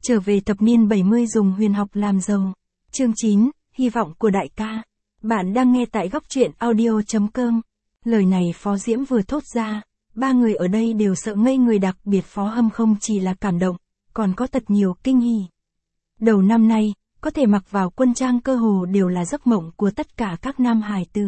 Trở về thập niên 70 dùng huyền học làm giàu. Chương 9, hy vọng của đại ca. Bạn đang nghe tại góc truyện audio.com. Lời này Phó Diễm vừa thốt ra, ba người ở đây đều sợ ngây người, đặc biệt Phó Hâm không chỉ là cảm động, còn có thật nhiều kinh hỉ. Đầu năm nay, có thể mặc vào quân trang cơ hồ đều là giấc mộng của tất cả các nam hài tử.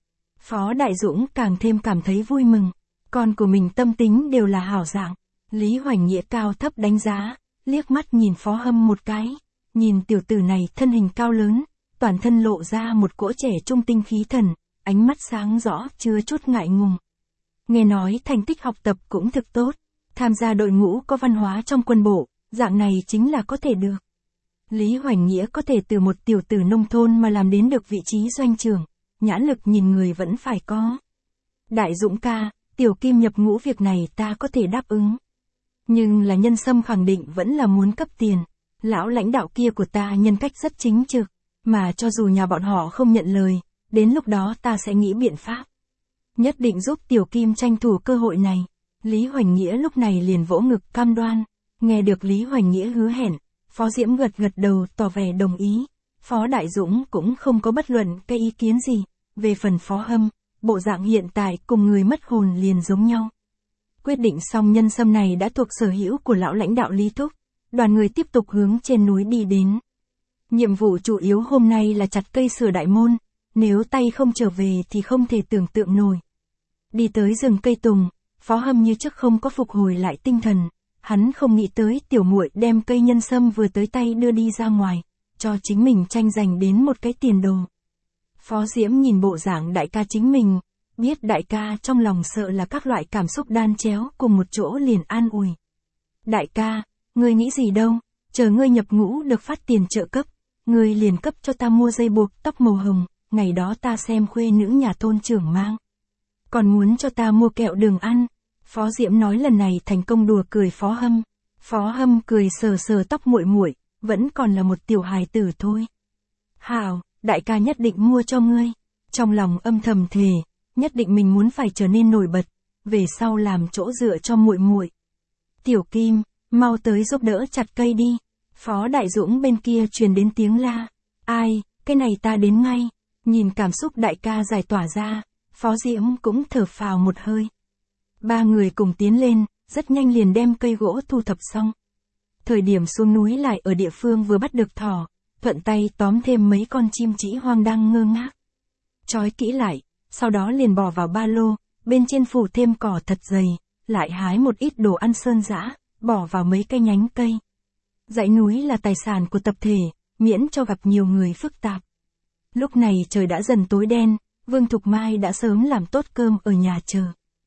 Phó Đại Dũng càng thêm cảm thấy vui mừng, con của mình tâm tính đều là hảo dạng. Lý Hoành Nghĩa cao thấp đánh giá, liếc mắt nhìn Phó Hâm một cái, nhìn tiểu tử này thân hình cao lớn, toàn thân lộ ra một cỗ trẻ trung tinh khí thần, ánh mắt sáng rõ chưa chút ngại ngùng. Nghe nói thành tích học tập cũng thực tốt, tham gia đội ngũ có văn hóa trong quân bộ, dạng này chính là có thể được. Lý Hoành Nghĩa có thể từ một tiểu tử nông thôn mà làm đến được vị trí doanh trưởng, nhãn lực nhìn người vẫn phải có. Đại Dũng ca, tiểu Kim nhập ngũ việc này ta có thể đáp ứng. Nhưng là Nhân Sâm khẳng định vẫn là muốn cấp tiền. Lão lãnh đạo kia của ta nhân cách rất chính trực, mà cho dù nhà bọn họ không nhận lời, đến lúc đó ta sẽ nghĩ biện pháp. Nhất định giúp tiểu Kim tranh thủ cơ hội này. Lý Hoành Nghĩa lúc này liền vỗ ngực cam đoan. Nghe được Lý Hoành Nghĩa hứa hẹn, Phó Diễm gật gật đầu tỏ vẻ đồng ý. Phó Đại Dũng cũng không có bất luận cái ý kiến gì. Về phần Phó Hâm, bộ dạng hiện tại cùng người mất hồn liền giống nhau. Quyết định xong Nhân Sâm này đã thuộc sở hữu của lão lãnh đạo Lý Thúc, đoàn người tiếp tục hướng trên núi đi đến. Nhiệm vụ chủ yếu hôm nay là chặt cây sửa đại môn, nếu tay không trở về thì không thể tưởng tượng nổi. Đi tới rừng cây tùng, Phó Hâm như trước không có phục hồi lại tinh thần, hắn không nghĩ tới tiểu muội đem cây nhân sâm vừa tới tay đưa đi ra ngoài, cho chính mình tranh giành đến một cái tiền đồ. Phó Diễm nhìn bộ dạng đại ca chính mình, biết đại ca trong lòng sợ là các loại cảm xúc đan chéo cùng một chỗ liền an ủi. Đại ca, ngươi nghĩ gì đâu, chờ ngươi nhập ngũ được phát tiền trợ cấp, ngươi liền cấp cho ta mua dây buộc tóc màu hồng, ngày đó ta xem khuê nữ nhà thôn trưởng mang. Còn muốn cho ta mua kẹo đường ăn. Phó Diễm nói lần này thành công đùa cười Phó Hâm. Phó Hâm cười sờ sờ tóc muội muội, vẫn còn là một tiểu hài tử thôi. Hảo, đại ca nhất định mua cho ngươi. Trong lòng âm thầm thề, nhất định mình muốn phải trở nên nổi bật, về sau làm chỗ dựa cho muội muội. Tiểu Kim, mau tới giúp đỡ chặt cây đi. Phó Đại Dũng bên kia truyền đến tiếng la. Ai, cái này ta đến ngay. Nhìn cảm xúc đại ca giải tỏa ra, Phó Diễm cũng thở phào một hơi. Ba người cùng tiến lên, rất nhanh liền đem cây gỗ thu thập xong. Thời điểm xuống núi lại ở địa phương vừa bắt được thỏ, thuận tay tóm thêm mấy con chim trĩ hoang đang ngơ ngác. Trói kỹ lại, sau đó liền bỏ vào ba lô, bên trên phủ thêm cỏ thật dày, lại hái một ít đồ ăn sơn dã, bỏ vào mấy cây nhánh cây. Dãy núi là tài sản của tập thể, miễn cho gặp nhiều người phức tạp. Lúc này trời đã dần tối đen, Vương Thục Mai đã sớm làm tốt cơm ở nhà chờ.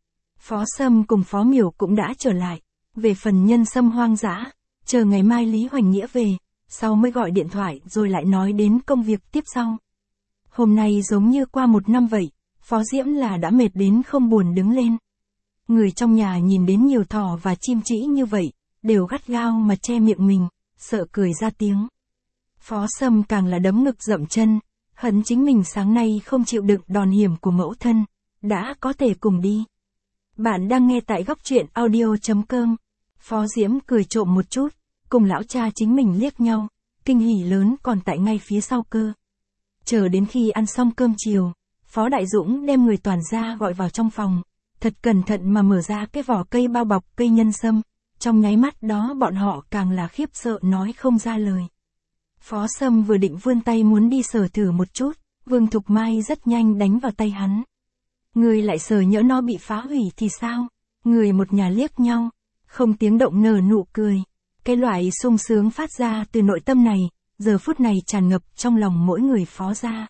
Phó Sâm cùng Phó Miểu cũng đã trở lại. Về phần Nhân Sâm hoang dã, chờ ngày mai Lý Hoành Nghĩa về, sau mới gọi điện thoại rồi lại nói đến công việc tiếp sau. Hôm nay giống như qua một năm vậy, Phó Diễm là đã mệt đến không buồn đứng lên. Người trong nhà nhìn đến nhiều thỏ và chim trĩ như vậy, đều gắt gao mà che miệng mình, sợ cười ra tiếng. Phó Sâm càng là đấm ngực dậm chân, hận chính mình sáng nay không chịu đựng đòn hiểm của mẫu thân, đã có thể cùng đi. Bạn đang nghe tại góc truyện audio.com. Phó Diễm cười trộm một chút, cùng lão cha chính mình liếc nhau, kinh hỉ lớn còn tại ngay phía sau cơ. Chờ đến khi ăn xong cơm chiều, Phó Đại Dũng đem người toàn gia gọi vào trong phòng, thật cẩn thận mà mở ra cái vỏ cây bao bọc cây nhân sâm, trong nháy mắt đó bọn họ càng là khiếp sợ nói không ra lời. Phó Sâm vừa định vươn tay muốn đi sờ thử một chút, Vương Thục Mai rất nhanh đánh vào tay hắn. Người lại sờ nhỡ nó bị phá hủy thì sao? Người một nhà liếc nhau, không tiếng động nở nụ cười. Cái loại sung sướng phát ra từ nội tâm này, giờ phút này tràn ngập trong lòng mỗi người Phó gia.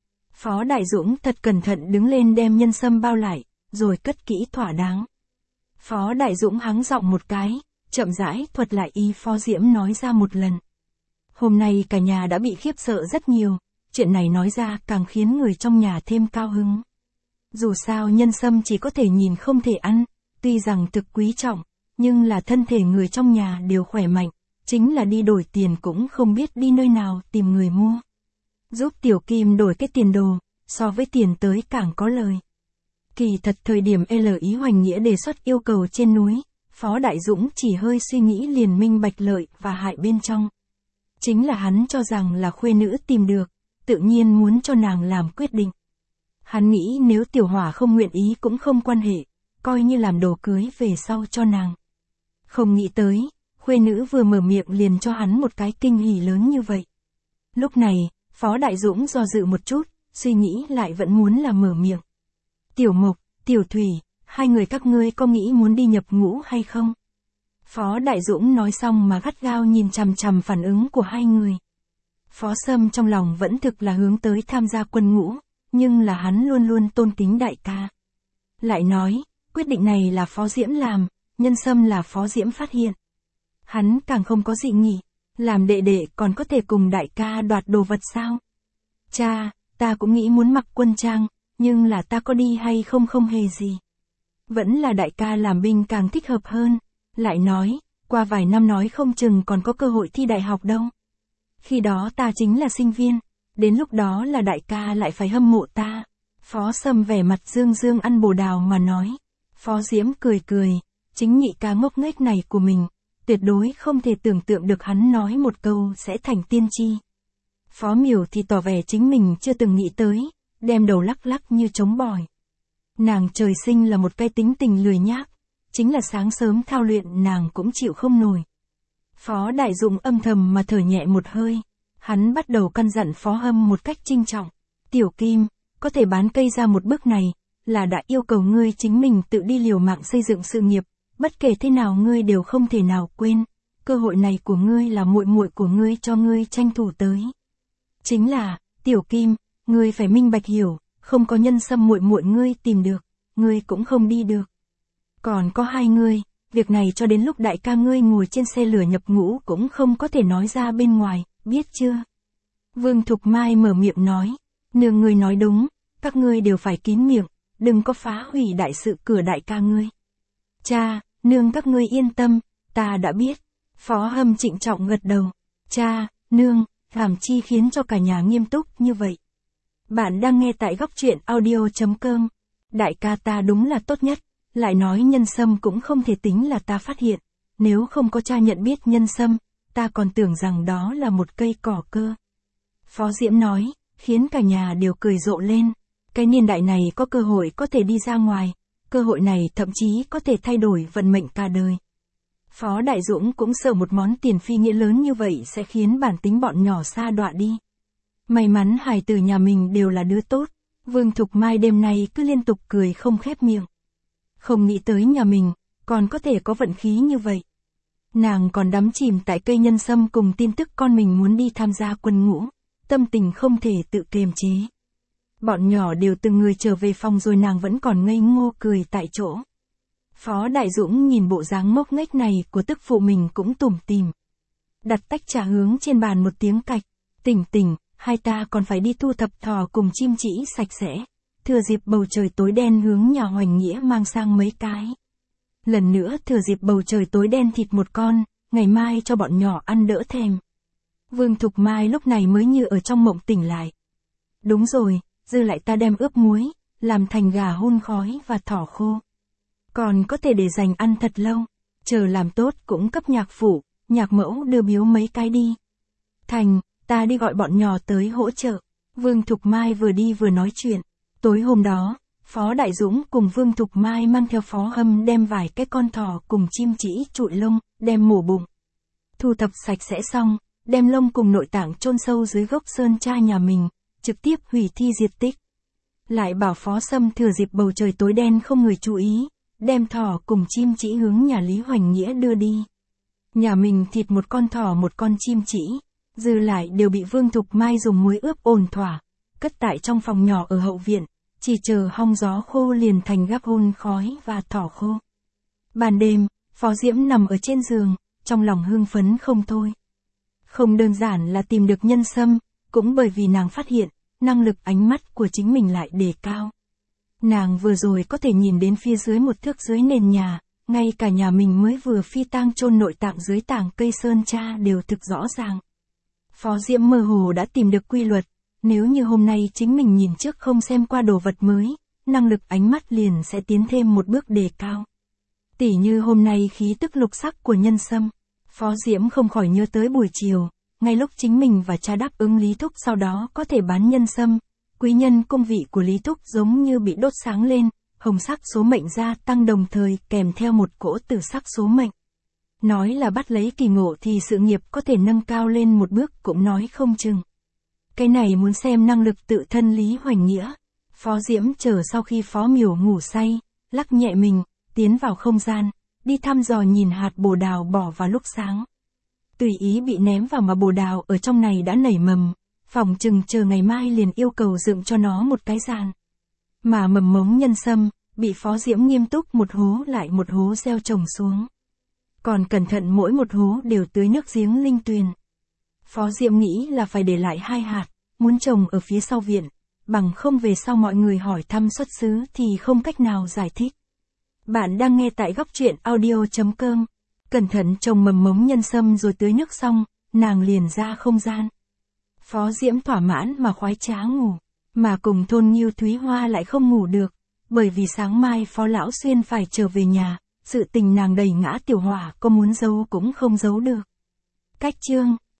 Phó Đại Dũng thật cẩn thận đứng lên đem nhân sâm bao lại, rồi cất kỹ thỏa đáng. Phó Đại Dũng hắng giọng một cái, chậm rãi thuật lại ý Phó Diễm nói ra một lần. Hôm nay cả nhà đã bị khiếp sợ rất nhiều, chuyện này nói ra càng khiến người trong nhà thêm cao hứng. Dù sao nhân sâm chỉ có thể nhìn không thể ăn, tuy rằng thực quý trọng, nhưng là thân thể người trong nhà đều khỏe mạnh, chính là đi đổi tiền cũng không biết đi nơi nào tìm người mua. Giúp Tiểu Kim đổi cái tiền đồ, so với tiền tới càng có lời. Kỳ thật thời điểm Lý Hoành Nghĩa đề xuất yêu cầu trên núi, Phó Đại Dũng chỉ hơi suy nghĩ liền minh bạch lợi và hại bên trong. Chính là hắn cho rằng là khuê nữ tìm được, tự nhiên muốn cho nàng làm quyết định. Hắn nghĩ nếu Tiểu Hỏa không nguyện ý cũng không quan hệ, coi như làm đồ cưới về sau cho nàng. Không nghĩ tới, khuê nữ vừa mở miệng liền cho hắn một cái kinh hỉ lớn như vậy. Lúc này, Phó Đại Dũng do dự một chút, suy nghĩ lại vẫn muốn là mở miệng. Tiểu Mộc, Tiểu Thủy, hai người các ngươi có nghĩ muốn đi nhập ngũ hay không? Phó Đại Dũng nói xong mà gắt gao nhìn chằm chằm phản ứng của hai người. Phó Sâm trong lòng vẫn thực là hướng tới tham gia quân ngũ, nhưng là hắn luôn luôn tôn kính đại ca. Lại nói, quyết định này là Phó Diễm làm, Nhân Sâm là Phó Diễm phát hiện. Hắn càng không có dị nghị, làm đệ đệ còn có thể cùng đại ca đoạt đồ vật sao? Cha, ta cũng nghĩ muốn mặc quân trang, nhưng là ta có đi hay không không hề gì. Vẫn là đại ca làm binh càng thích hợp hơn. Lại nói, qua vài năm nói không chừng còn có cơ hội thi đại học đâu. Khi đó ta chính là sinh viên, đến lúc đó là đại ca lại phải hâm mộ ta. Phó Sâm vẻ mặt dương dương ăn bồ đào mà nói. Phó Diễm cười cười, chính nhị ca ngốc nghếch này của mình, tuyệt đối không thể tưởng tượng được hắn nói một câu sẽ thành tiên tri. Phó Miểu thì tỏ vẻ chính mình chưa từng nghĩ tới, đem đầu lắc lắc như trống bỏi. Nàng trời sinh là một cái tính tình lười nhác, chính là sáng sớm thao luyện nàng cũng chịu không nổi. Phó Đại Dũng âm thầm mà thở nhẹ một hơi, hắn bắt đầu căn dặn Phó Hâm một cách trinh trọng. Tiểu Kim, có thể bán cây ra một bước này, là đã yêu cầu ngươi chính mình tự đi liều mạng xây dựng sự nghiệp, bất kể thế nào ngươi đều không thể nào quên, cơ hội này của ngươi là muội muội của ngươi cho ngươi tranh thủ tới. Chính là, Tiểu Kim, ngươi phải minh bạch hiểu, không có Nhân Sâm muội muội ngươi tìm được, ngươi cũng không đi được. Còn có hai ngươi, việc này cho đến lúc đại ca ngươi ngồi trên xe lửa nhập ngũ cũng không có thể nói ra bên ngoài, biết chưa? Vương Thục Mai mở miệng nói, nương ngươi nói đúng, các ngươi đều phải kín miệng, đừng có phá hủy đại sự cửa đại ca ngươi. Cha, nương các ngươi yên tâm, ta đã biết. Phó Hâm trịnh trọng gật đầu. Cha, nương, làm chi khiến cho cả nhà nghiêm túc như vậy? Bạn đang nghe tại góc truyện audio.com. Đại ca ta đúng là tốt nhất, lại nói Nhân Sâm cũng không thể tính là ta phát hiện. Nếu không có cha nhận biết Nhân Sâm, ta còn tưởng rằng đó là một cây cỏ cơ. Phó Diễm nói, khiến cả nhà đều cười rộ lên. Cái niên đại này có cơ hội có thể đi ra ngoài, cơ hội này thậm chí có thể thay đổi vận mệnh cả đời. Phó Đại Dũng cũng sợ một món tiền phi nghĩa lớn như vậy sẽ khiến bản tính bọn nhỏ sa đọa đi. May mắn hài tử nhà mình đều là đứa tốt, Vương Thục Mai đêm nay cứ liên tục cười không khép miệng. Không nghĩ tới nhà mình, còn có thể có vận khí như vậy. Nàng còn đắm chìm tại cây nhân sâm cùng tin tức con mình muốn đi tham gia quân ngũ, tâm tình không thể tự kiềm chế. Bọn nhỏ đều từng người trở về phòng rồi nàng vẫn còn ngây ngô cười tại chỗ. Phó Đại Dũng nhìn bộ dáng ngốc nghếch này của tức phụ mình cũng tủm tỉm. Đặt tách trà hướng trên bàn một tiếng cạch, tỉnh, hai ta còn phải đi thu thập thỏ cùng chim chỉ sạch sẽ. Thừa dịp bầu trời tối đen hướng nhà Hoành Nghĩa mang sang mấy cái. Lần nữa thừa dịp bầu trời tối đen thịt một con, ngày mai cho bọn nhỏ ăn đỡ thèm. Vương Thục Mai lúc này mới như ở trong mộng tỉnh lại. Đúng rồi, dư lại ta đem ướp muối, làm thành gà hun khói và thỏ khô. Còn có thể để dành ăn thật lâu, chờ làm tốt cũng cấp nhạc phụ, nhạc mẫu đưa biếu mấy cái đi. Thành, ta đi gọi bọn nhỏ tới hỗ trợ. Vương Thục Mai vừa đi vừa nói chuyện. Tối hôm đó, Phó Đại Dũng cùng Vương Thục Mai mang theo Phó Hâm đem vài cái con thỏ cùng chim chỉ trụi lông, đem mổ bụng. Thu thập sạch sẽ xong, đem lông cùng nội tạng chôn sâu dưới gốc sơn tra nhà mình, trực tiếp hủy thi diệt tích. Lại bảo Phó Sâm thừa dịp bầu trời tối đen không người chú ý, đem thỏ cùng chim chỉ hướng nhà Lý Hoành Nghĩa đưa đi. Nhà mình thịt một con thỏ một con chim chỉ, dư lại đều bị Vương Thục Mai dùng muối ướp ổn thỏa, cất tại trong phòng nhỏ ở hậu viện, chỉ chờ hong gió khô liền thành gắp hun khói và thỏ khô. Ban đêm, Phó Diễm nằm ở trên giường, trong lòng hưng phấn không thôi. Không đơn giản là tìm được nhân sâm, cũng bởi vì nàng phát hiện, năng lực ánh mắt của chính mình lại đề cao. Nàng vừa rồi có thể nhìn đến phía dưới một thước dưới nền nhà, ngay cả nhà mình mới vừa phi tang chôn nội tạng dưới tảng cây sơn tra đều thực rõ ràng. Phó Diễm mơ hồ đã tìm được quy luật, nếu như hôm nay chính mình nhìn trước không xem qua đồ vật mới, năng lực ánh mắt liền sẽ tiến thêm một bước đề cao. Tỉ như hôm nay khí tức lục sắc của nhân sâm. Phó Diễm không khỏi nhớ tới buổi chiều, ngay lúc chính mình và cha đáp ứng Lý Thúc sau đó có thể bán nhân sâm, quý nhân cung vị của Lý Thúc giống như bị đốt sáng lên, hồng sắc số mệnh gia tăng đồng thời kèm theo một cỗ tử sắc số mệnh. Nói là bắt lấy kỳ ngộ thì sự nghiệp có thể nâng cao lên một bước cũng nói không chừng. Cái này muốn xem năng lực tự thân Lý Hoành Nghĩa. Phó Diễm chờ sau khi Phó Miểu ngủ say, lắc nhẹ mình, tiến vào không gian, đi thăm dò nhìn hạt bồ đào bỏ vào lúc sáng. Tùy ý bị ném vào mà bồ đào ở trong này đã nảy mầm, phỏng chừng chờ ngày mai liền yêu cầu dựng cho nó một cái giàn. Mà mầm mống nhân sâm, bị Phó Diễm nghiêm túc một hố lại một hố gieo trồng xuống. Còn cẩn thận mỗi một hố đều tưới nước giếng linh tuyền. Phó Diễm nghĩ là phải để lại 2 hạt, muốn trồng ở phía sau viện, bằng không về sau mọi người hỏi thăm xuất xứ thì không cách nào giải thích. Bạn đang nghe tại góc truyện audio.com. Cẩn thận trồng mầm mống nhân sâm rồi tưới nước xong, nàng liền ra không gian. Phó Diễm thỏa mãn mà khoái trá ngủ, mà cùng thôn Nghiêu Thúy Hoa lại không ngủ được, bởi vì sáng mai Phó Lão Xuyên phải trở về nhà, sự tình nàng đầy ngã tiểu hỏa có muốn giấu cũng không giấu được. Cách chương